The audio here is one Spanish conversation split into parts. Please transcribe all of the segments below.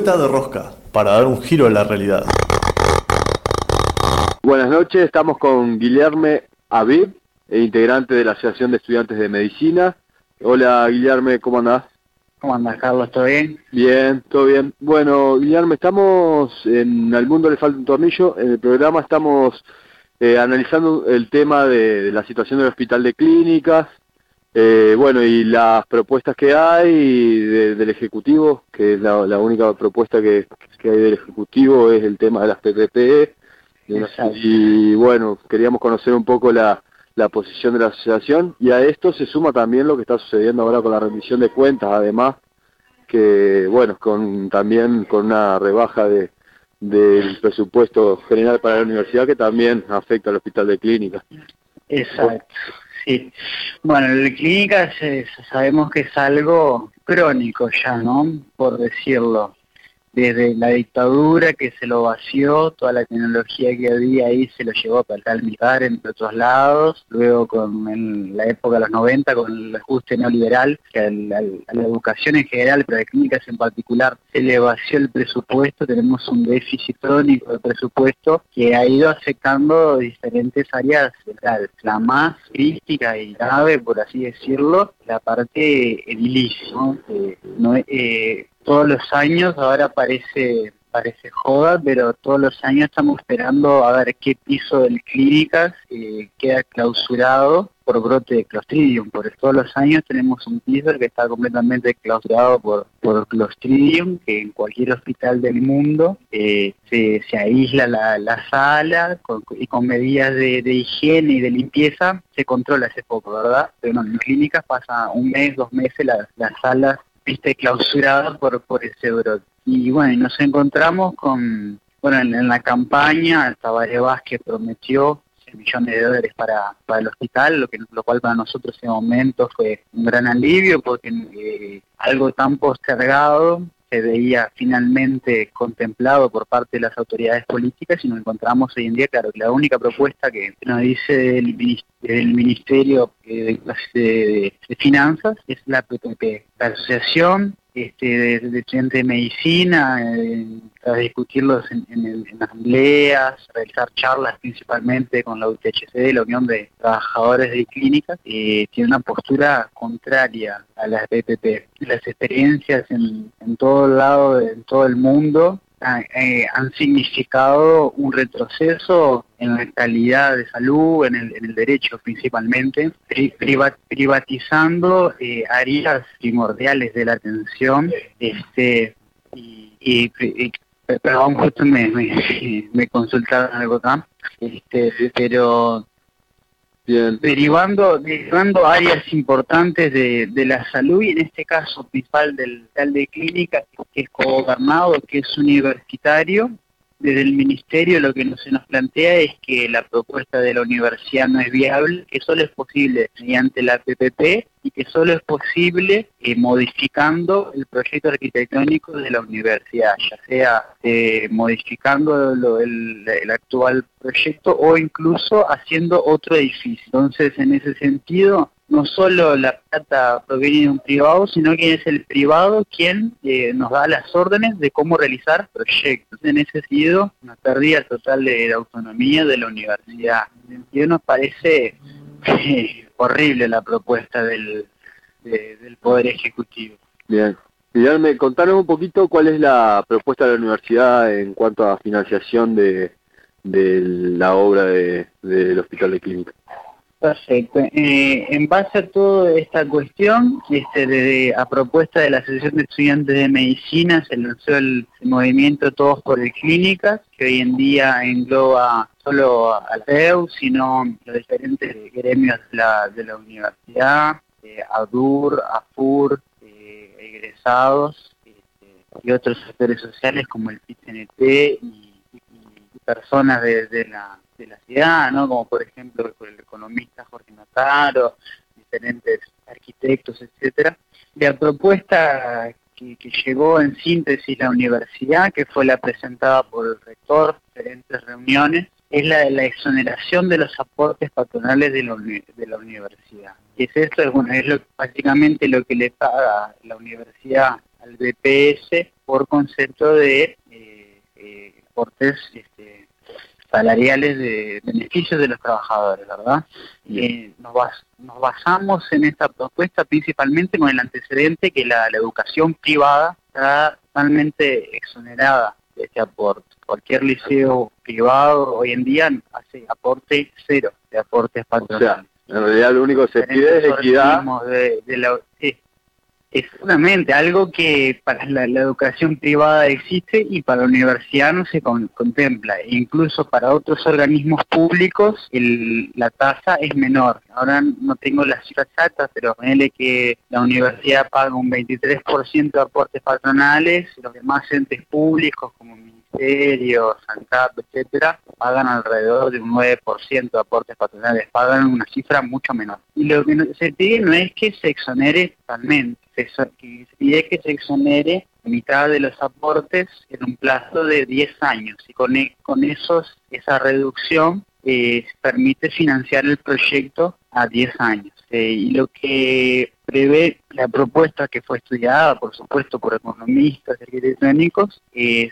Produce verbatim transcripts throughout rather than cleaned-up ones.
Vuelta de rosca, para dar un giro a la realidad. Buenas noches, estamos con Guillermo Aviv, integrante de la Asociación de Estudiantes de Medicina. Hola Guillermo, ¿cómo andás? ¿Cómo andás, Carlos? ¿Todo bien? Bien, todo bien. Bueno, Guillermo, estamos en Al Mundo le falta un tornillo. En el programa estamos eh, analizando el tema de, de la situación del Hospital de Clínicas, eh, bueno, y las propuestas que hay de, del Ejecutivo, que es la, la única propuesta que, que hay del Ejecutivo, es el tema de las P P P. Y bueno, queríamos conocer un poco la, la posición de la asociación, y a esto se suma también lo que está sucediendo ahora con la rendición de cuentas, además que bueno, con también con una rebaja de del presupuesto general para la universidad que también afecta al Hospital de Clínicas. Exacto, sí. Bueno, el de Clínicas eh, sabemos que es algo crónico ya, ¿no? Por decirlo. Desde la dictadura que se lo vació, toda la tecnología que había ahí se lo llevó para el militar, entre otros lados. Luego con el, la época de los noventa, con el ajuste neoliberal, que al, al, a la educación en general, pero a Clínicas en particular, se le vació el presupuesto. Tenemos un déficit crónico de presupuesto que ha ido afectando diferentes áreas. La, la más crítica y grave, por así decirlo, la parte edilicia, ¿no? Eh, no eh, todos los años, ahora parece parece joda, pero todos los años estamos esperando a ver qué piso del Clínicas eh, queda clausurado por brote de Clostridium, porque todos los años tenemos un piso que está completamente clausurado por, por Clostridium, que en cualquier hospital del mundo eh, se, se aísla la, la sala con, y con medidas de, de higiene y de limpieza se controla ese poco, ¿verdad? Pero no, en Clínicas pasa un mes, dos meses, la, las salas viste clausurada por por ese brote. Y bueno, nos encontramos con, bueno, en, en la campaña, Tabaré Vázquez prometió cien millones de dólares para, para el hospital, lo que lo cual para nosotros en ese momento fue un gran alivio, porque eh, algo tan postergado se veía finalmente contemplado por parte de las autoridades políticas, y nos encontramos hoy en día, claro, que la única propuesta que nos dice el, el Ministerio de, de, de Finanzas es la P P P. La asociación este, de, de estudiantes de medicina, eh, a discutirlos en, en, en asambleas, realizar charlas principalmente con la U T H C D, la Unión de Trabajadores de Clínicas, eh, tiene una postura contraria a las P P P. Las experiencias en, en todo lado, en todo el mundo, Eh, han significado un retroceso en la calidad de salud, en el, en el derecho principalmente, pri, privat, privatizando eh, áreas primordiales de la atención, este y, y, y perdón, justo me, me, me consultaron algo acá, este, pero Bien. derivando derivando áreas importantes de, de la salud, y en este caso principal del hospital de Clínicas, que es cogobernado, que es universitario. Desde el Ministerio lo que no se nos plantea es que la propuesta de la universidad no es viable, que solo es posible mediante la P P P, y que solo es posible eh, modificando el proyecto arquitectónico de la universidad, ya sea eh, modificando lo, el, el actual proyecto o incluso haciendo otro edificio. Entonces, en ese sentido, no solo la plata proviene de un privado, sino que es el privado quien eh, nos da las órdenes de cómo realizar proyectos. En ese sentido, una pérdida total de, de autonomía de la universidad. En ese sentido, nos parece eh, horrible la propuesta del, de, del Poder Ejecutivo. Bien. Guillermo, contanos un poquito cuál es la propuesta de la universidad en cuanto a financiación de, de la obra de, del Hospital de Clínicas. Perfecto. Eh, en base a toda esta cuestión, este, de, a propuesta de la Asociación de Estudiantes de Medicina, se lanzó el, el movimiento Todos por el Clínicas, que hoy en día engloba solo a la P E U, sino los diferentes gremios de la, de la universidad, eh, ADUR, AFUR, eh, egresados, este, y otros sectores sociales como el P I T N T y, y personas de, de la de la ciudad, ¿no? Como por ejemplo el economista Jorge Notaro, diferentes arquitectos, etcétera. La propuesta que, que llegó en síntesis la universidad, que fue la presentada por el rector en diferentes reuniones, es la de la exoneración de los aportes patronales de la, de la universidad. ¿Qué es esto? Es, bueno, es lo, básicamente lo que le paga la universidad al B P S por concepto de eh, eh, aportes este, salariales de beneficios de los trabajadores, ¿verdad? Eh, nos, bas nos basamos en esta propuesta principalmente con el antecedente que la, la educación privada está totalmente exonerada de este aporte. Cualquier liceo privado hoy en día hace aporte cero de aportes patronales. O sea, en realidad lo único que se pide es equidad. De, de la, sí. Exactamente, algo que para la, la educación privada existe y para la universidad no se con, contempla. Incluso para otros organismos públicos el, la tasa es menor. Ahora no tengo las cifras exactas, pero ponele que la universidad paga un veintitrés por ciento de aportes patronales, los demás entes públicos como ministerios, ANCAP, etcétera, pagan alrededor de un nueve por ciento de aportes patronales, pagan una cifra mucho menor. Y lo que se pide no es que se exonere totalmente, que se pide que se exonere la mitad de los aportes en un plazo de diez años, y con, e con esos esa reducción eh, permite financiar el proyecto a diez años. Eh, y lo que prevé la propuesta, que fue estudiada, por supuesto, por economistas y arquitectónicos, eh,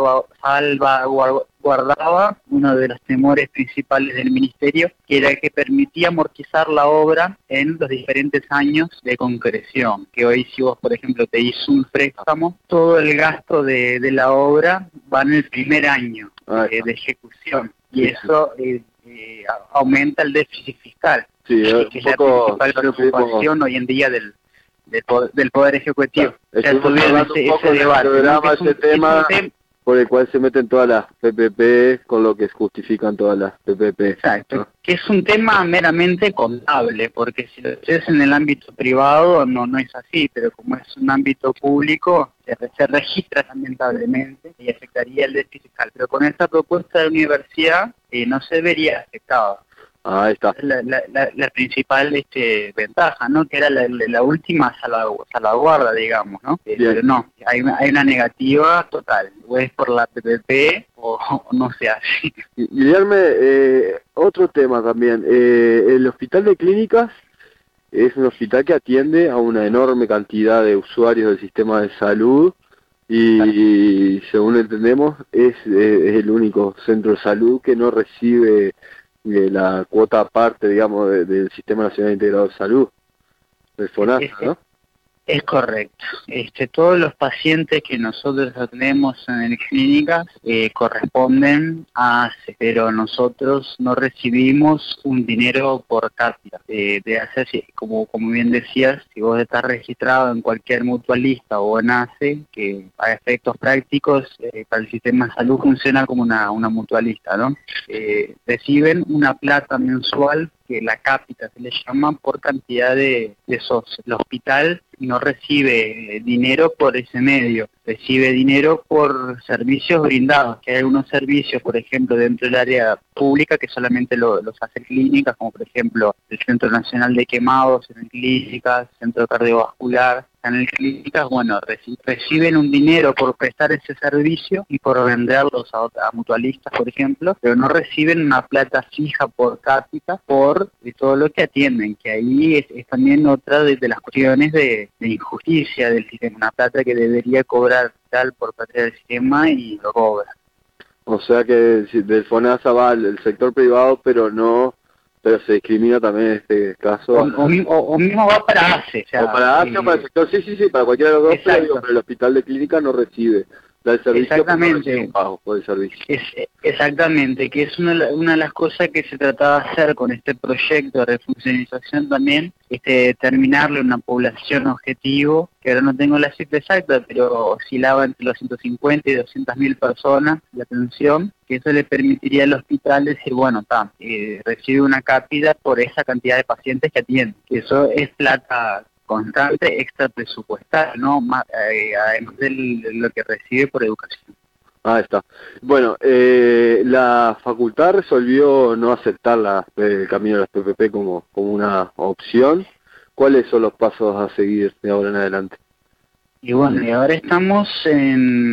salvaguardaba uno de los temores principales del Ministerio, que era que permitía amortizar la obra en los diferentes años de concreción. Que hoy, si vos, por ejemplo, te hizo un préstamo, todo el gasto de, de la obra va en el primer año eh, de ejecución, y eso eh, eh, aumenta el déficit fiscal. Sí, que es la principal preocupación hoy en día del, del, poder, del poder ejecutivo. Claro, estuvimos hablando un poco ese debate, programa, ¿no? ese tema por el cual se meten todas las P P P, con lo que justifican todas las P P P. Exacto, ¿no? Que es un tema meramente contable, porque si lo haces en el ámbito privado no no es así, pero como es un ámbito público, se, se registra lamentablemente y afectaría el déficit fiscal. Pero con esta propuesta de la universidad eh, no se vería afectado. Ah, ahí está. La, la, la, la principal este, ventaja, ¿no? Que era la, la última salvaguarda, digamos, ¿no? Eh, pero no, hay, hay una negativa total. O es por la P P P o, o no se hace. Guillermo, eh, otro tema también. Eh, el hospital de clínicas es un hospital que atiende a una enorme cantidad de usuarios del sistema de salud y, y según entendemos, es, es el único centro de salud que no recibe de la cuota aparte, digamos, de, del Sistema Nacional Integrado de Salud, del FONASA, ¿no? Es correcto. Este, todos los pacientes que nosotros tenemos en clínicas eh, corresponden a A C E, pero nosotros no recibimos un dinero por cápita. Eh, de hacer, como, como bien decías, si vos estás registrado en cualquier mutualista o en A C E, que a efectos prácticos eh, para el sistema de salud funciona como una, una mutualista, ¿no? Eh, reciben una plata mensual que la cápita se le llama por cantidad de, de socios. El hospital no recibe eh, dinero por ese medio, recibe dinero por servicios brindados, que hay algunos servicios, por ejemplo, dentro del área pública que solamente lo, los hace clínicas, como por ejemplo el Centro Nacional de Quemados en clínicas, Centro Cardiovascular, en el clínicas, bueno, reci reciben un dinero por prestar ese servicio y por venderlos a, a mutualistas, por ejemplo, pero no reciben una plata fija por cápita por de todo lo que atienden, que ahí es, es también otra de, de las cuestiones de, de injusticia del sistema, una plata que debería cobrar tal por parte del sistema y lo cobra. O sea que del FONASA va al el sector privado, pero no... pero se discrimina también en este caso. O, o, o, o mismo va para A C E. O, sea, o para A C E o para el sector, sí, sí, sí, para cualquiera de los dos, pero, digo, pero el hospital de clínica no recibe. Da el servicio, exactamente. No un pago por el servicio. Es, exactamente, que es una, una de las cosas que se trataba de hacer con este proyecto de refuncionalización también, este, determinarle una población objetivo, que ahora no tengo la cifra exacta, pero oscilaba entre los ciento cincuenta y doscientas mil personas la atención, que eso le permitiría al hospital decir, bueno, está, eh, recibe una cápita por esa cantidad de pacientes que atiende, que eso es plata constante extra presupuestal, ¿no? Más, eh, además de lo que recibe por educación. Ah, está. Bueno, eh, la facultad resolvió no aceptar la, el camino de las P P P como, como una opción. ¿Cuáles son los pasos a seguir de ahora en adelante? Y bueno, y ahora estamos en,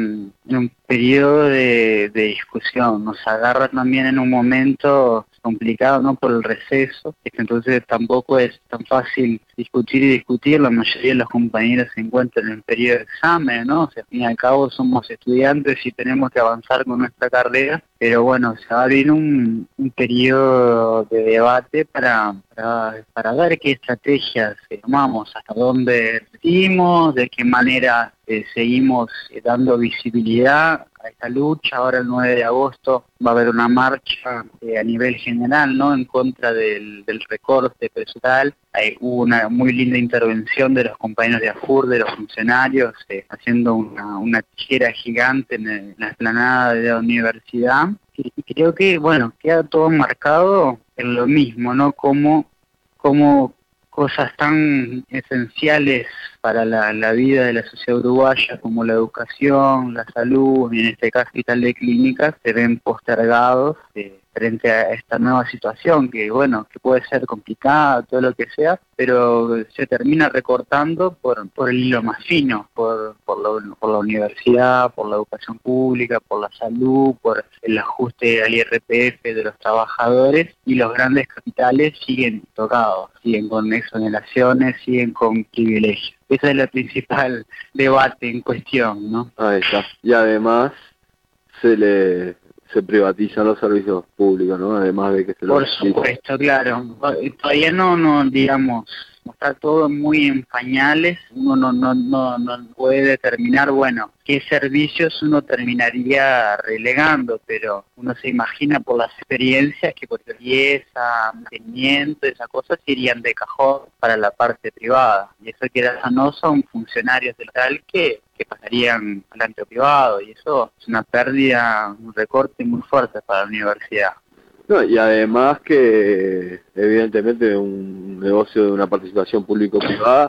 en un periodo de, de discusión, nos agarra también en un momento complicado, ¿no? Por el receso, entonces tampoco es tan fácil discutir y discutir, la mayoría de los compañeros se encuentran en periodo de examen, ¿no? O sea, al fin y al cabo somos estudiantes y tenemos que avanzar con nuestra carrera, pero bueno, se va a abrir un, un periodo de debate para, para, para ver qué estrategias tomamos, hasta dónde seguimos, de qué manera eh, seguimos eh, dando visibilidad a esta lucha. Ahora el nueve de agosto va a haber una marcha eh, a nivel general, ¿no? En contra del, del recorte presupuestal. Hay hubo una muy linda intervención de los compañeros de AFUR, de los funcionarios, eh, haciendo una, una tijera gigante en, el, en la explanada de la universidad. Y, y creo que, bueno, queda todo marcado en lo mismo, ¿no? Como, como cosas tan esenciales para la, la vida de la sociedad uruguaya como la educación, la salud y en este caso hospital de clínicas se ven postergados eh, frente a esta nueva situación que bueno, que puede ser complicada, todo lo que sea, pero se termina recortando por, por el hilo más fino, por, por, la, por la universidad, por la educación pública, por la salud, por el ajuste al I R P F de los trabajadores, y los grandes capitales siguen tocados, siguen con exoneraciones, siguen con privilegios. Ese es el principal debate en cuestión, ¿no? Ahí está. Y además se le se privatizan los servicios públicos, ¿no? Además de que se Por los... supuesto, claro. Todavía no, no, digamos, está todo muy en pañales. Uno no, no, no, no puede determinar, bueno, qué servicios uno terminaría relegando, pero uno se imagina por las experiencias que por limpieza, mantenimiento, esas cosas irían de cajón para la parte privada. Y eso que era no son funcionarios del tal que que pasarían al ámbito privado, y eso es una pérdida, un recorte muy fuerte para la universidad. No, y además que evidentemente un negocio de una participación público-privada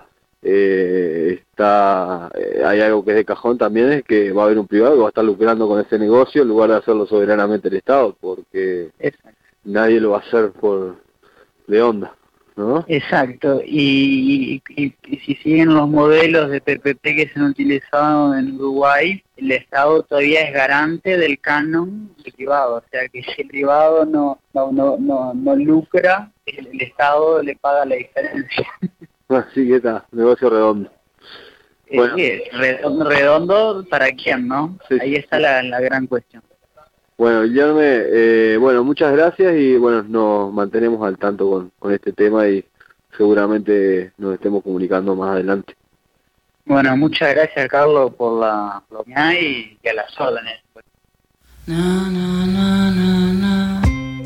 eh, está eh, hay algo que es de cajón también, es que va a haber un privado que va a estar lucrando con ese negocio en lugar de hacerlo soberanamente el Estado, porque Exacto. nadie lo va a hacer por de onda, ¿no? Exacto, y, y, y si siguen los modelos de P P P que se han utilizado en Uruguay, el Estado todavía es garante del canon del privado, o sea que si el privado no no no no, no lucra, el, el Estado le paga la diferencia. Así que está, negocio redondo. Bueno. Sí, redondo, redondo para quién, ¿no? Sí, Ahí está sí. la, la gran cuestión. Bueno, Guillermo, eh, bueno, muchas gracias y bueno, nos mantenemos al tanto con, con este tema y seguramente nos estemos comunicando más adelante. Bueno, muchas gracias, Carlos, por la oportunidad y, y a las órdenes. No, no, no, no, no.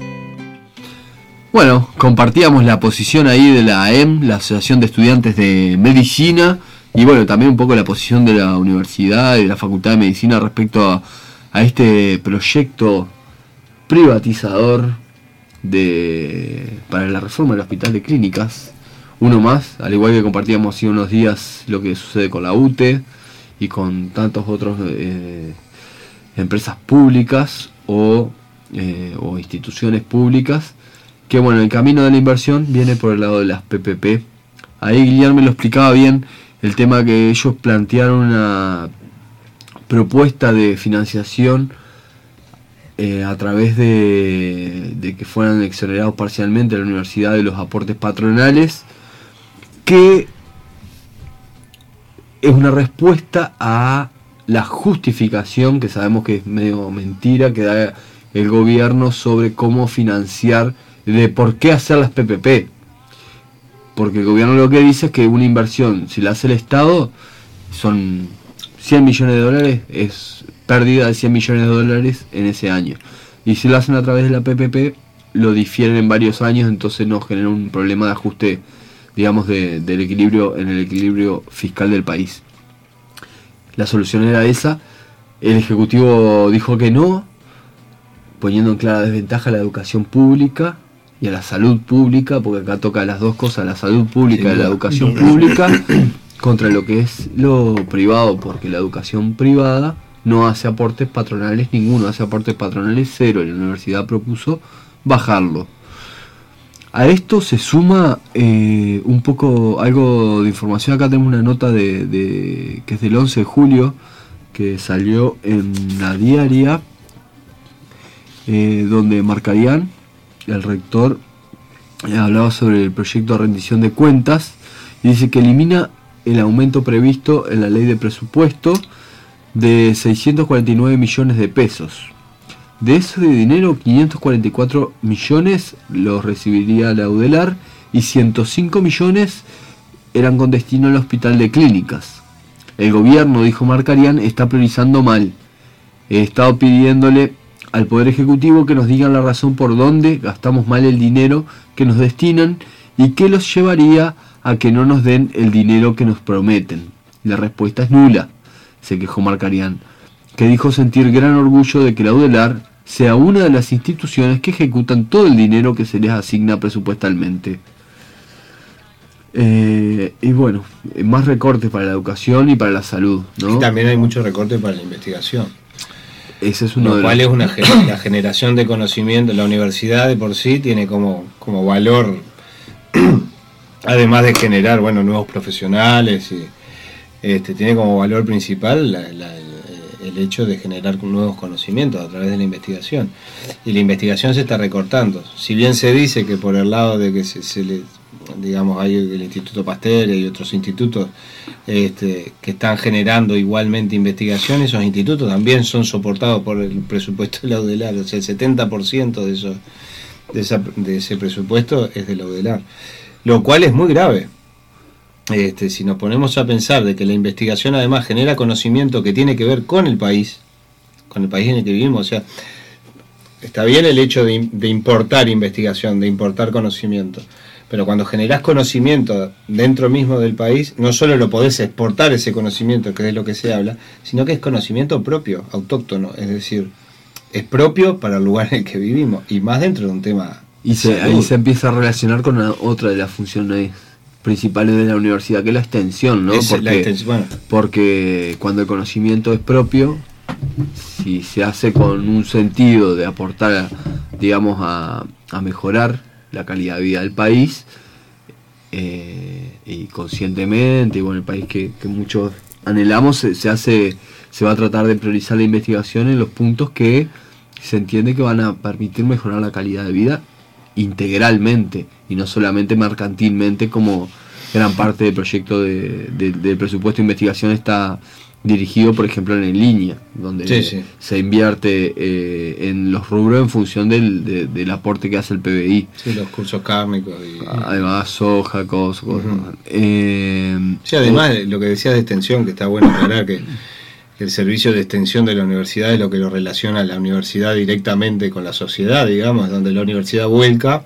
Bueno, compartíamos la posición ahí de la A E M, la Asociación de Estudiantes de Medicina, y bueno, también un poco la posición de la Universidad y de la Facultad de Medicina respecto a a este proyecto privatizador de para la reforma del Hospital de Clínicas, uno más, al igual que compartíamos hace unos días lo que sucede con la U T E y con tantos otros eh, empresas públicas o, eh, o instituciones públicas, que bueno, el camino de la inversión viene por el lado de las P P P. Ahí Guillermo lo explicaba bien, el tema que ellos plantearon una propuesta de financiación eh, a través de, de que fueran exonerados parcialmente a la universidad de los aportes patronales, que es una respuesta a la justificación, que sabemos que es medio mentira, que da el gobierno sobre cómo financiar, de por qué hacer las P P P. Porque el gobierno lo que dice es que una inversión, si la hace el Estado, son cien millones de dólares, es pérdida de cien millones de dólares en ese año. Y si lo hacen a través de la P P P, lo difieren en varios años, entonces nos genera un problema de ajuste, digamos, de, del equilibrio, en el equilibrio fiscal del país. La solución era esa. El Ejecutivo dijo que no, poniendo en clara desventaja a la educación pública y a la salud pública, porque acá toca las dos cosas, la salud pública sí, y la educación pública, contra lo que es lo privado, porque la educación privada no hace aportes patronales, ninguno hace aportes patronales, cero. La universidad propuso bajarlo. A esto se suma eh, un poco algo de información. Acá tenemos una nota de, de que es del once de julio, que que salió en la diaria, eh, donde Markarian, el rector, eh, hablaba sobre el proyecto de rendición de cuentas y dice que elimina el aumento previsto en la ley de presupuesto de seiscientos cuarenta y nueve millones de pesos. De ese dinero, quinientos cuarenta y cuatro millones los recibiría la UDELAR y ciento cinco millones eran con destino al hospital de clínicas. El gobierno, dijo Markarian, está priorizando mal. He estado pidiéndole al Poder Ejecutivo que nos digan la razón por dónde gastamos mal el dinero que nos destinan y qué los llevaría a que no nos den el dinero que nos prometen. La respuesta es nula, se quejó Markarian, que dijo sentir gran orgullo de que la UDELAR sea una de las instituciones que ejecutan todo el dinero que se les asigna presupuestalmente. Eh, y bueno, más recortes para la educación y para la salud, ¿no? Y también hay muchos recortes para la investigación. Ese es uno Lo de cual los... es una gener- la generación de conocimiento. La universidad de por sí tiene como, como valor, además de generar, bueno, nuevos profesionales, y, este, tiene como valor principal la, la, el, el hecho de generar nuevos conocimientos a través de la investigación. Y la investigación se está recortando. Si bien se dice que por el lado de que se, se le, digamos, hay el Instituto Pasteur y otros institutos este, que están generando igualmente investigación, esos institutos también son soportados por el presupuesto de la UDELAR. O sea, el setenta por ciento de, eso, de, esa, de ese presupuesto es de la UDELAR, lo cual es muy grave. Este, si nos ponemos a pensar de que la investigación además genera conocimiento que tiene que ver con el país, con el país en el que vivimos, o sea, está bien el hecho de, de importar investigación, de importar conocimiento, pero cuando generás conocimiento dentro mismo del país, no solo lo podés exportar ese conocimiento, que es de lo que se habla, sino que es conocimiento propio, autóctono, es decir, es propio para el lugar en el que vivimos, y más dentro de un tema. Y se, ahí se empieza a relacionar con una, otra de las funciones principales de la universidad, que es la extensión, ¿no? Es porque, la extensión, bueno. porque cuando el conocimiento es propio, si se hace con un sentido de aportar, digamos, a, a mejorar la calidad de vida del país, eh, y conscientemente, y bueno, el país que, que muchos anhelamos, se, se hace, se va a tratar de priorizar la investigación en los puntos que se entiende que van a permitir mejorar la calidad de vida integralmente y no solamente mercantilmente, como gran parte del proyecto de, de, del presupuesto de investigación está dirigido, por ejemplo, en línea, donde sí, sí. se invierte eh, en los rubros en función del, de, del aporte que hace el P B I. Sí, los cursos kármicos. Y, además, soja, cosas. cosas. Uh-huh. eh, sí, además, eh, lo que decías de extensión, que está bueno aclarar que el servicio de extensión de la universidad es lo que lo relaciona a la universidad directamente con la sociedad, digamos, donde la universidad vuelca,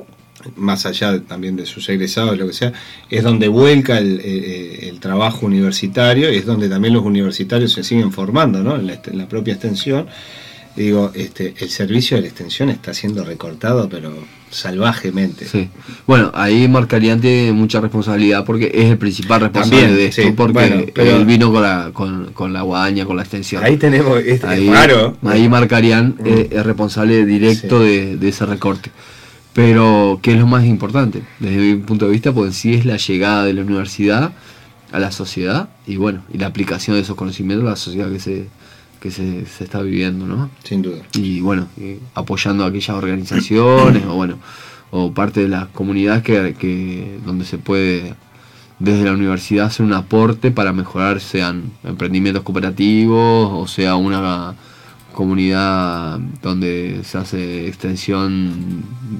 más allá también de sus egresados, lo que sea, es donde vuelca el, el, el trabajo universitario, y es donde también los universitarios se siguen formando, ¿no? En la, en la propia extensión. Digo, este, el servicio de la extensión está siendo recortado, pero salvajemente. Sí. Bueno, ahí Markarian tiene mucha responsabilidad porque es el principal responsable También, de esto, sí, porque bueno, pero él vino con la, con, con la guadaña, con la extensión. Ahí tenemos, este, ahí, es raro. Ahí Markarian mm. es, es responsable directo sí. de, de ese recorte. Pero, ¿qué es lo más importante? Desde mi punto de vista, pues sí es la llegada de la universidad a la sociedad y bueno, y la aplicación de esos conocimientos a la sociedad que se que se, se está viviendo, ¿no? Sin duda. Y bueno, y apoyando a aquellas organizaciones o bueno, o parte de las comunidades que, que donde se puede desde la universidad hacer un aporte para mejorar, sean emprendimientos cooperativos o sea una comunidad donde se hace extensión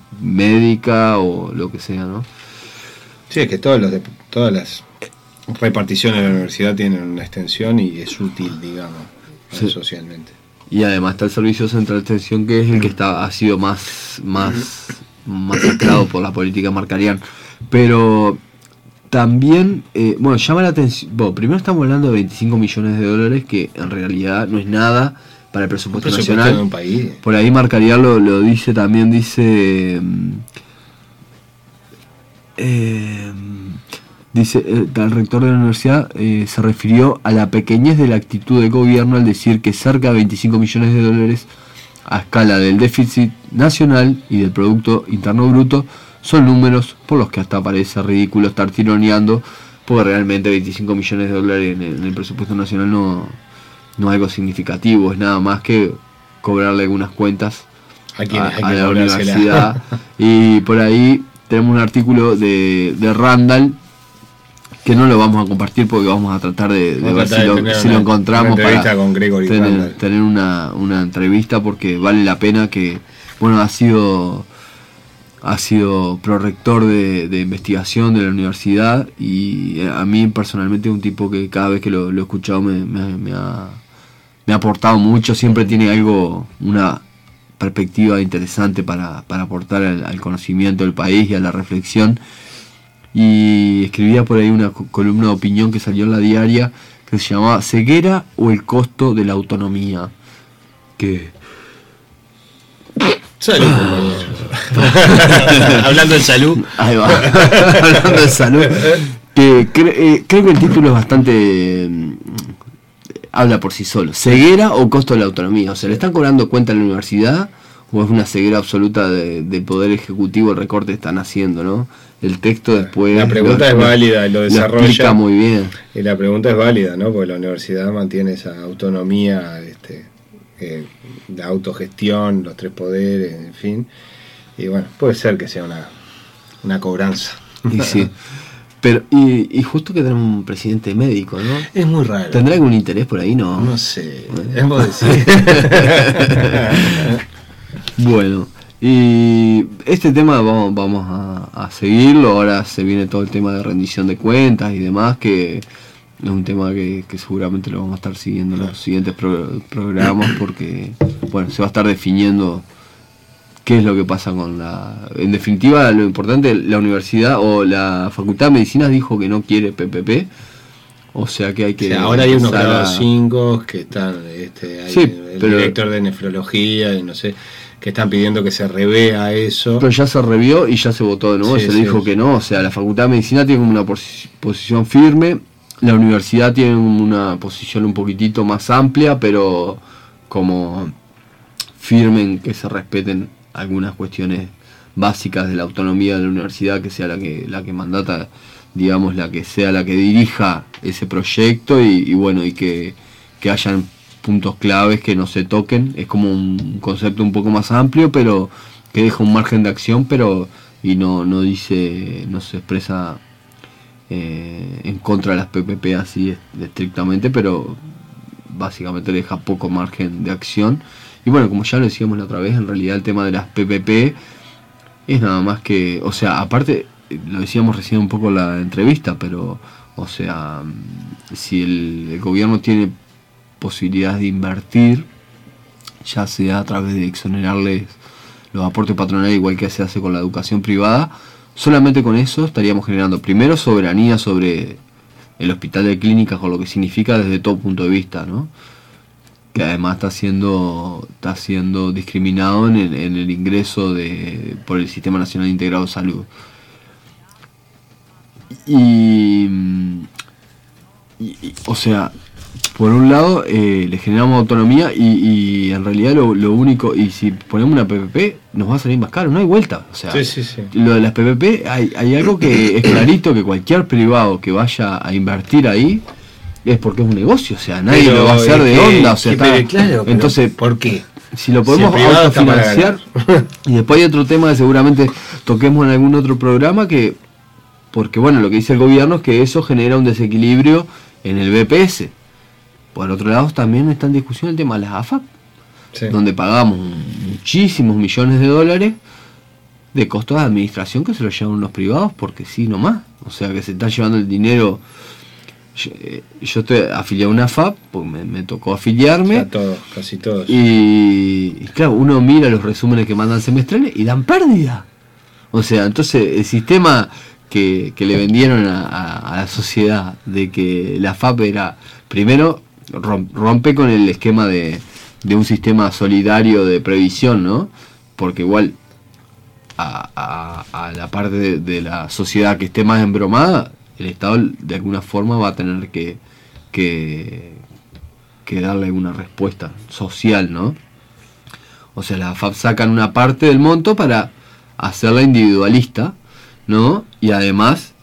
médica o lo que sea, ¿no? Sí, es que todos los de, todas las reparticiones de la universidad tienen una extensión y es útil, digamos, sí. socialmente. Y además está el servicio central de extensión, que es el que está ha sido más más masacrado por la política Markarian. Pero también, eh, bueno, llama la atención. Bueno, primero estamos hablando de veinticinco millones de dólares, que en realidad no es nada para el presupuesto, presupuesto nacional. De un país. Por ahí Markarian lo, lo dice también, dice. Eh, dice, el, el rector de la universidad eh, se refirió a la pequeñez de la actitud del gobierno al decir que cerca de veinticinco millones de dólares a escala del déficit nacional y del Producto Interno Bruto son números por los que hasta parece ridículo estar tironeando, porque realmente veinticinco millones de dólares en el, en el presupuesto nacional no, no algo significativo, es nada más que cobrarle algunas cuentas a, quienes a, hay a que la cobrársela. universidad. Y por ahí tenemos un artículo de, de Randall, que no lo vamos a compartir porque vamos a tratar de, de ver si, lo, si lo encontramos para con Gregory tener, tener una, una entrevista, porque vale la pena. Que bueno, ha sido ha sido prorector de, de investigación de la universidad, y a mí personalmente es un tipo que cada vez que lo, lo he escuchado me, me, me, ha, me ha aportado mucho. Siempre tiene algo, una perspectiva interesante para, para aportar al, al conocimiento del país y a la reflexión. Y escribía por ahí una columna de opinión que salió en La Diaria, que se llamaba ¿Ceguera o el costo de la autonomía? Que... Salud, hablando de salud. Ahí va. Hablando de salud. Que cre- eh, creo que el título es bastante... eh, habla por sí solo. ¿Ceguera o costo de la autonomía? O sea, ¿le están cobrando cuenta a la universidad o es una ceguera absoluta de, del Poder Ejecutivo el recorte que están haciendo, ¿no? El texto después... La pregunta lo, es válida, lo desarrolla. Lo explica muy bien. Y la pregunta es válida, ¿no? Porque la universidad mantiene esa autonomía, este, eh, la autogestión, los tres poderes, en fin. Y bueno, puede ser que sea una, una cobranza. Y sí. Pero, y, y justo que tenemos un presidente médico, ¿no? Es muy raro. ¿Tendrá algún interés por ahí? No, No sé, es vos decís. Bueno, y este tema vamos, vamos a, a seguirlo. Ahora se viene todo el tema de rendición de cuentas y demás, que es un tema que, que seguramente lo vamos a estar siguiendo en los siguientes pro, programas, porque bueno, se va a estar definiendo qué es lo que pasa con la... En definitiva, lo importante, la universidad o la Facultad de Medicina dijo que no quiere P P P, o sea que hay que... O sea, ahora hay unos empezar grados a- cinco que están, este, hay Sí, el pero- director de nefrología y no sé, que están pidiendo que se revea eso. Pero ya se revió y ya se votó de nuevo, Sí, se sí, le dijo sí. que no. O sea, la Facultad de Medicina tiene como una posi- posición firme, la universidad tiene una posición un poquitito más amplia, pero como firme en que se respeten algunas cuestiones básicas de la autonomía de la universidad, que sea la que la que mandata, digamos, la que sea la que dirija ese proyecto, y, y bueno, y que, que hayan puntos claves que no se toquen. Es como un concepto un poco más amplio, pero que deja un margen de acción, pero y no no dice, no se expresa eh, en contra de las P P P así est- estrictamente, pero básicamente deja poco margen de acción. Y bueno, como ya lo decíamos la otra vez, en realidad el tema de las P P P es nada más que, o sea, aparte, lo decíamos recién un poco en la entrevista, pero, o sea, si el, el gobierno tiene posibilidades de invertir, ya sea a través de exonerarles los aportes patronales, igual que se hace con la educación privada, solamente con eso estaríamos generando primero soberanía sobre el hospital de clínicas, con lo que significa desde todo punto de vista, ¿no? Que además está siendo está siendo discriminado en el, en el ingreso de por el Sistema Nacional Integrado de Salud. Y, y- y, o sea, por un lado eh, le generamos autonomía y, y en realidad lo, lo único, y si ponemos una P P P nos va a salir más caro, no hay vuelta. O sea, Sí, sí, sí. lo de las P P P hay, hay algo que es clarito, que cualquier privado que vaya a invertir ahí es porque es un negocio, o sea, nadie Pero lo va a hacer es de que- onda, o sea, que- está- pero claro, pero entonces, ¿por qué? si lo podemos Si el privado está para autofinanciar, ganar. y después hay otro tema que seguramente toquemos en algún otro programa, que porque bueno, lo que dice el gobierno es que eso genera un desequilibrio en el B P S. Por otro lado, también está en discusión el tema de las A F A P, Sí. donde pagamos muchísimos millones de dólares de costos de administración que se los llevan unos privados, porque sí nomás. O sea, que se está llevando el dinero. Yo, eh, yo estoy afiliado a una A F A P, porque me, me tocó afiliarme. A todos, casi todos. Y, y claro, uno mira los resúmenes que mandan semestrales y dan pérdida. O sea, entonces el sistema que, que le vendieron a, a- a la sociedad de que la F A P era, primero, rom- rompe con el esquema de, de un sistema solidario de previsión, ¿no? Porque igual a, a- a la parte de, de la sociedad que esté más embromada, el Estado de alguna forma va a tener que, que, que darle una respuesta social, ¿no? O sea, las F A P sacan una parte del monto para hacerla individualista, ¿no? Y además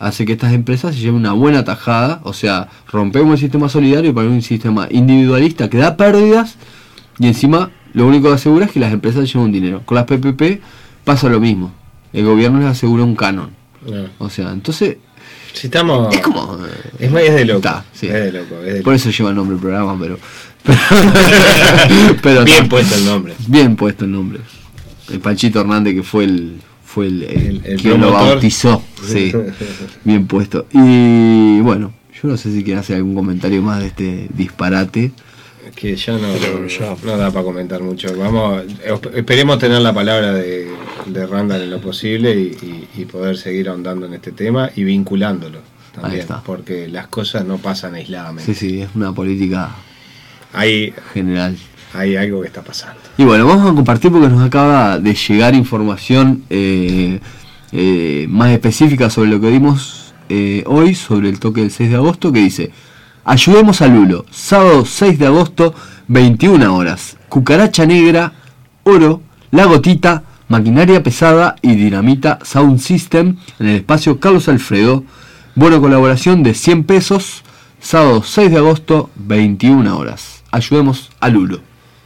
hace que estas empresas se lleven una buena tajada, o sea, rompemos el sistema solidario para un sistema individualista que da pérdidas y encima lo único que asegura es que las empresas llevan dinero. Con las P P P pasa lo mismo, el gobierno les asegura un canon. No. O sea, entonces... Si estamos... Es como... Es, es de loco. Está, sí. Es de loco. Es de Por loco. eso lleva el nombre del programa, pero... pero, pero bien no, puesto el nombre. Bien puesto el nombre. El Panchito Hernández que fue el... Fue el, el, el, el quien lo bautizó. Sí, bien puesto. Y bueno, yo no sé si quieren hacer algún comentario más de este disparate. Que ya no, no, ya no da para comentar mucho. Vamos, esperemos tener la palabra de, de Randall en lo posible y, y, y poder seguir ahondando en este tema y vinculándolo también, porque las cosas no pasan aisladamente. Sí, sí, es una política hay, general. Hay algo que está pasando. Y bueno, vamos a compartir porque nos acaba de llegar información eh, eh, más específica sobre lo que dimos eh, hoy, sobre el toque del seis de agosto, que dice: ayudemos a Lulo, sábado seis de agosto, veintiuna horas, Cucaracha Negra, Oro, La Gotita, Maquinaria Pesada y Dinamita Sound System en el espacio Carlos Alfredo. Bono colaboración de cien pesos, sábado seis de agosto, veintiuna horas. Ayudemos a Lulo.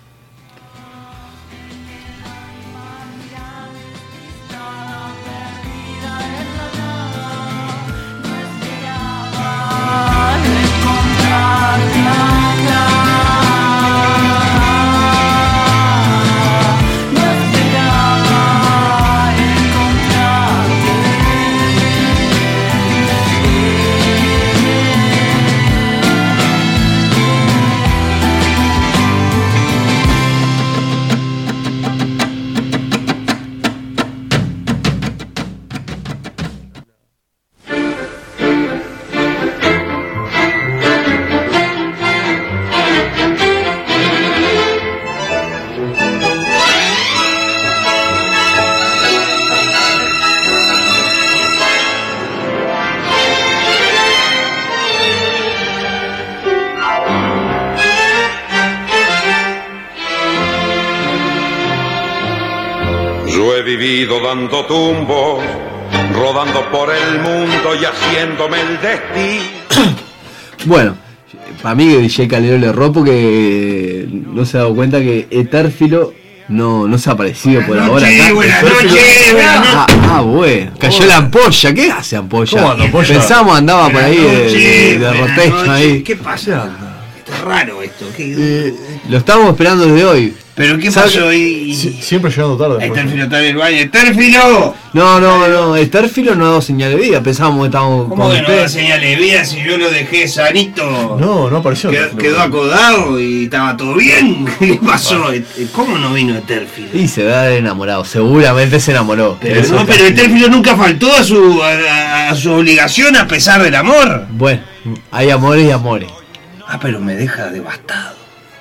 Dando tumbos, rodando por el mundo y haciéndome el destino. Bueno, para mí que D J Calero le erró porque no se ha dado cuenta que Etérfilo no, no se ha aparecido por buenas ahora. Noches, acá. buenas noches, buenas noches. Ah, ah, bueno, cayó oh. la ampolla. ¿Qué hace ampolla? ¿Cómo anda, ampolla? Pensamos andaba buenas por ahí noches, de, de, de rotejo ahí. ¿Qué pasa? Está raro esto. ¿Qué? Eh, lo estábamos esperando desde hoy. ¿Pero qué pasó? Y... Sie siempre llegando tarde. Etérfilo está en el baño. ¡Etérfilo! No, no, no. Etérfilo no ha dado señal de vida. Pensábamos que estábamos ¿Cómo que no da señal de vida si yo lo dejé sanito? No, no apareció. Quedó, quedó acodado y estaba todo bien. ¿Qué pasó? ¿Cómo no vino Etérfilo? Y se ve haber enamorado. Seguramente se enamoró. Pero Eso no, pero Etérfilo nunca faltó a su, a, a su obligación a pesar del amor. Bueno, hay amores y amores. Ah, pero me deja devastado.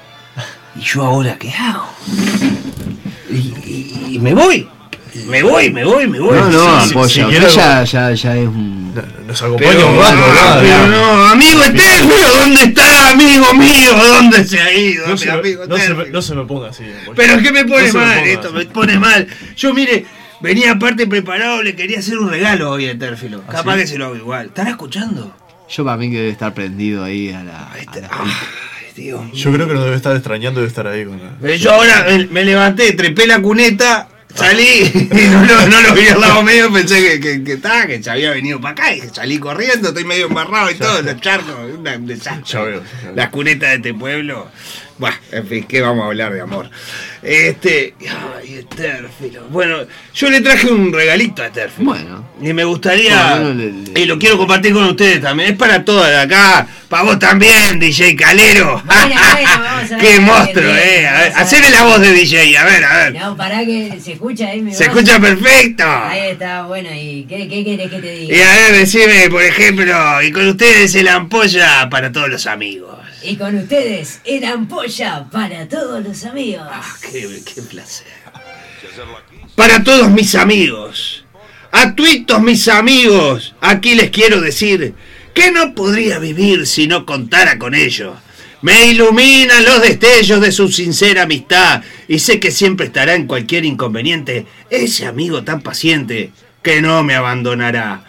¿Y yo ahora qué hago? Y, y, y me voy. Me voy, me voy, me voy. No, no, sí, apoya. Si, si usted ya, ya, ya es un... Nos acompaña pero, un rato, ah, ¿verdad? pero no, amigo Etérfilo, ¿dónde está, amigo mío? ¿Dónde se ha ido? No se, amigo no, se me, no se me ponga así. Apoya. Pero es que me pone no mal, me esto me pone mal. Yo, mire, venía aparte preparado, le quería hacer un regalo hoy a Etérfilo. ¿Ah, Capaz sí? que se lo hago igual. ¿Estará escuchando? Yo para mí que debe estar prendido ahí a la... Este, a la ay, Dios mío. Yo creo que nos debe estar extrañando de estar ahí con la... Pero yo ahora me, me levanté, trepé la cuneta, salí y no, no, no lo vi al lado medio, pensé que, que, que, ta, que se había venido para acá y salí corriendo, estoy medio embarrado y todo, los charcos, una- un desastre. Ya veo, ya veo. Las cunetas de este pueblo. Bueno, en fin, ¿qué vamos a hablar de amor? Este. Ay, Etérfilo. Bueno, yo le traje un regalito a Etérfilo. Bueno. Y me gustaría. Bueno, le- le- Y lo quiero compartir con ustedes también. Es para todas de acá. Para vos también, D J Calero. Bueno, bueno, vamos a ver. Qué monstruo, Bien, eh. A ver, vamos a haceme ver. la voz de D J, a ver, a ver. No, pará que se escucha ahí. Me Se va. escucha perfecto. Ahí está, bueno, ¿y qué, qué querés que te diga? Y a ver, decime, por ejemplo, y con ustedes el ampolla para todos los amigos. Y con ustedes, el ampolla para todos los amigos. Ah, qué, qué placer. Para todos mis amigos, a tuitos mis amigos, aquí les quiero decir que no podría vivir si no contara con ellos. Me iluminan los destellos de su sincera amistad y sé que siempre estará en cualquier inconveniente ese amigo tan paciente que no me abandonará.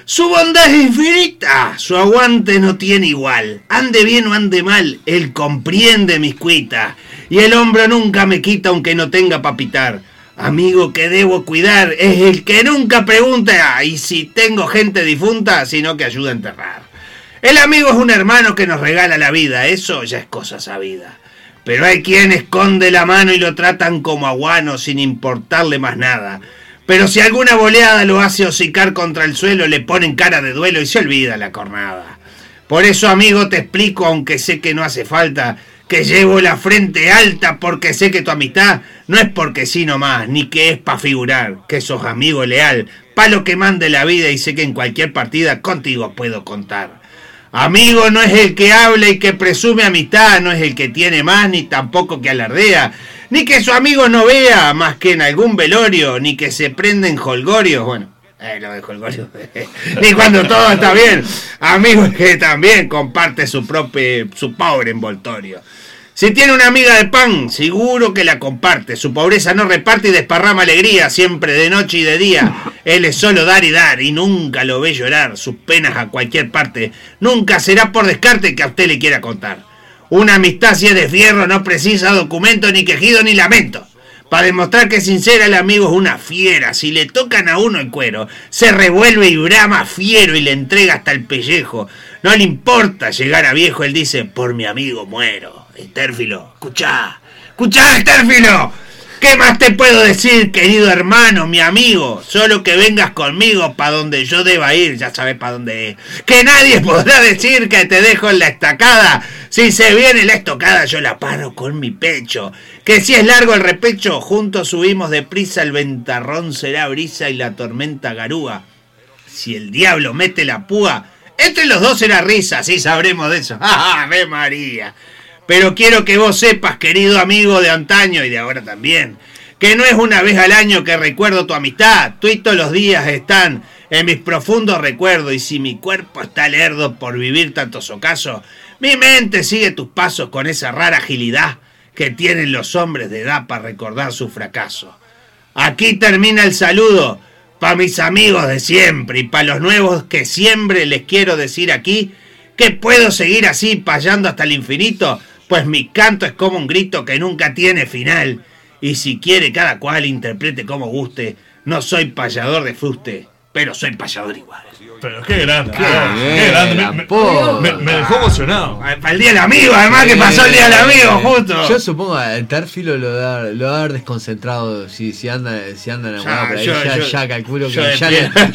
Su bondad es infinita, su aguante no tiene igual. Ande bien o ande mal, él comprende mis cuitas. Y el hombro nunca me quita aunque no tenga pa' pitar. Amigo que debo cuidar es el que nunca pregunta y si tengo gente difunta, sino que ayuda a enterrar. El amigo es un hermano que nos regala la vida, eso ya es cosa sabida. Pero hay quien esconde la mano y lo tratan como aguano sin importarle más nada. Pero si alguna boleada lo hace hocicar contra el suelo, le ponen cara de duelo y se olvida la cornada. Por eso, amigo, te explico, aunque sé que no hace falta, que llevo la frente alta porque sé que tu amistad no es porque sí nomás, ni que es pa' figurar, que sos amigo leal, pa' lo que mande la vida y sé que en cualquier partida contigo puedo contar. Amigo no es el que habla y que presume amistad, no es el que tiene más ni tampoco que alardea, ni que su amigo no vea más que en algún velorio, ni que se prende en jolgorio, bueno, eh, lo de jolgorio, ni cuando todo está bien. Amigo es que también comparte su propio, su pobre envoltorio. Si tiene una amiga de pan, seguro que la comparte. Su pobreza no reparte y desparrama alegría, siempre de noche y de día. Él es solo dar y dar, y nunca lo ve llorar, sus penas a cualquier parte. Nunca será por descarte que a usted le quiera contar. Una amistad si es de fierro no precisa documento, ni quejido, ni lamento. Para demostrar que es sincera el amigo es una fiera. Si le tocan a uno el cuero, se revuelve y brama fiero y le entrega hasta el pellejo. No le importa llegar a viejo, él dice, por mi amigo muero. Estérfilo, escuchá, escuchá, Estérfilo. ¿Qué más te puedo decir, querido hermano, mi amigo? Solo que vengas conmigo pa' donde yo deba ir, ya sabes pa' dónde es. Que nadie podrá decir que te dejo en la estacada. Si se viene la estocada, yo la paro con mi pecho. Que si es largo el repecho, juntos subimos deprisa, el ventarrón será brisa y la tormenta garúa. Si el diablo mete la púa, entre los dos será risa, sí sabremos de eso. ¡Ave María! Pero quiero que vos sepas, querido amigo de antaño y de ahora también, que no es una vez al año que recuerdo tu amistad. Tuitos los días están en mis profundos recuerdos y si mi cuerpo está lerdo por vivir tantos ocasos, mi mente sigue tus pasos con esa rara agilidad que tienen los hombres de edad para recordar su fracaso. Aquí termina el saludo pa' mis amigos de siempre y pa' los nuevos que siempre les quiero decir aquí que puedo seguir así payando hasta el infinito. Pues mi canto es como un grito que nunca tiene final. Y si quiere cada cual interprete como guste, no soy payador de fuste, pero soy payador igual. Pero qué grande, qué, Ah, qué grande. Me, me, me, me dejó emocionado. Para el día del amigo, además que pasó el día del amigo, justo. Yo supongo el Térfilo lo da lo da desconcentrado si si anda si anda enamorado por ahí, yo- ya, yo- ya calculo yo que de ya, pie. le-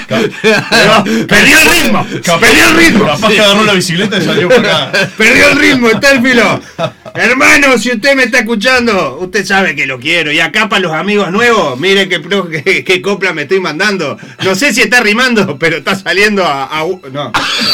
ya- Perdió el ritmo, perdió el ritmo. Capaz que agarró la bicicleta y salió para acá. Perdió el ritmo, Estérfilo. Hermano, si usted me está escuchando, usted sabe que lo quiero. Y acá para los amigos nuevos, mire qué, pro- qué, qué copla me estoy mandando. No sé si está rimando, pero está saliendo a... a u- no.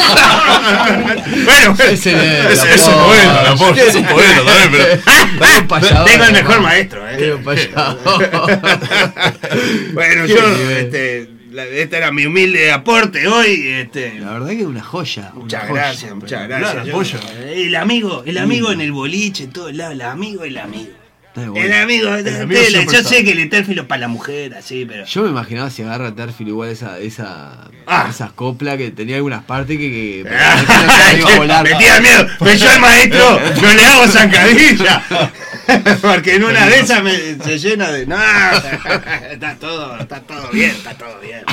Bueno, Ese es Es, el es un apodo. poeta, la posta, es un poeta también, pero. Dale un payador, tengo el hermano. mejor maestro, Dale ¿eh? un payador. Bueno, Qué yo, nivel. este, la- este era mi humilde aporte hoy. Este, La verdad que es una joya. muchas una joya. gracias, muchas gracias. Claro, Yo- pollo. el amigo, el amigo en el boliche, en todos lados, el amigo, el amigo. Está bueno. El amigo, El de amigo tela. siempre Yo está. sé que el Estérfilo es para la mujer, así, pero. Yo me imaginaba si agarra a Térfilo igual esa, esa, Ah. esas coplas que tenía algunas partes que, que Ah, iba a volar. me tira miedo, pero yo al maestro no le hago zancadilla. Porque en una de esas me, se llena de. No, está todo, está todo bien, está todo bien.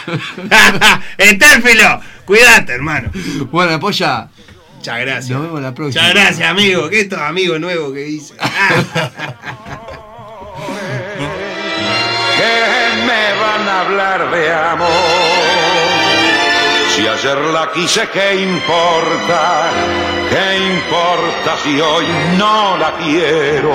Estérfilo, cuídate, hermano. Bueno, polla, Muchas gracias. nos vemos la próxima. Muchas gracias, amigo. Que estos amigos nuevos que hice. Que me van a hablar de amor. Si ayer la quise, ¿qué importa? ¿Qué importa si hoy no la quiero?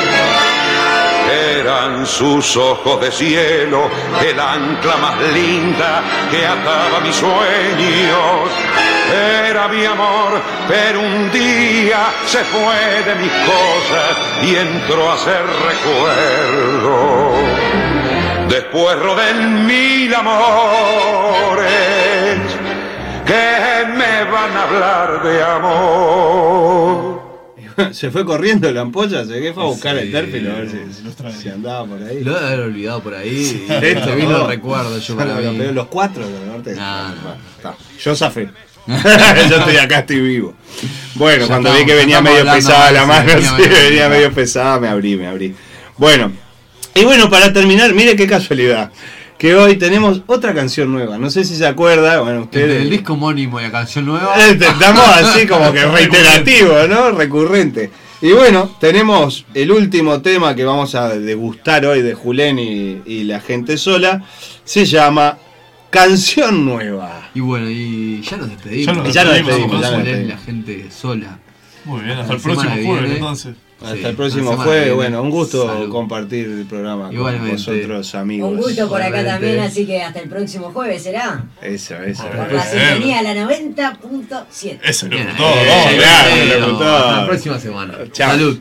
Eran sus ojos de cielo, el ancla más linda que ataba mis sueños. Era mi amor, pero un día se fue de mis cosas y entró a ser recuerdo. Después rodé mil amores que me van a hablar de amor. se fue corriendo la ampolla, se fue a buscar Sí, el Terfil a ver si, los si andaba por ahí. Lo debe haber olvidado por ahí. Sí, Este vino no. el recuerdo yo para Lo mí. peor, los cuatro de la norte. No, no. Bueno, está. Yo zafé. Yo estoy acá, estoy vivo. Bueno, Ya cuando estamos, vi que venía estamos medio hablando pesada más, la sí, mano, venía sí, medio venía pesada. medio pesada, me abrí, me abrí. Bueno, y bueno, para terminar, mire qué casualidad. Que hoy tenemos otra canción nueva. No sé si se acuerda, bueno, El, ustedes. el disco homónimo y la canción nueva. Este, Estamos así como que reiterativo, ¿no? Recurrente. Y bueno, tenemos el último tema que vamos a degustar hoy de Julen y, y la gente sola. Se llama Canción Nueva. Y bueno, y ya nos despedimos. Ya nos Ya nos despedimos, despedimos, ya nos Julen y despedimos. la gente sola. Muy bien, hasta La el próximo semana que jueves viene. entonces. Hasta Sí, el próximo la semana jueves. que viene. Bueno, un gusto Salud. compartir el programa con Igualmente. vosotros, amigos. Un gusto por acá Igualmente. también, así que hasta el próximo jueves será. Eso, eso. Bueno, Por la Bien. sintonía la noventa punto siete. Eso lo Bien, gustó. eh, Vamos, eh, claro, eh, lo no, contó. hasta la próxima semana. Chao. Salud.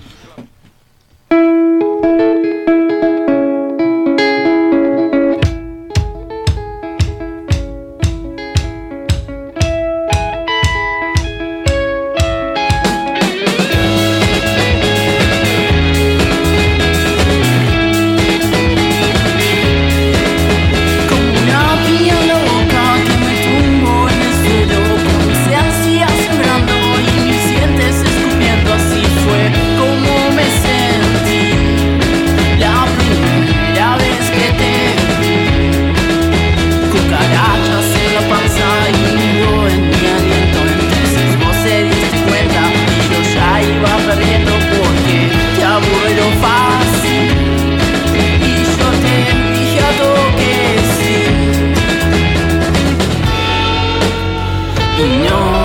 Como una piña loca que me tumbo en el suelo, con mis ansias sembrando y mis dientes escupiendo. Así fue como me sentí la primera vez que te vi. Cucarachas en la panza y humo en mi aliento. Entonces vos te diste cuenta y yo ya iba perdiendo porque te aburro fácil. Y yo te dije a todo que sí. Y no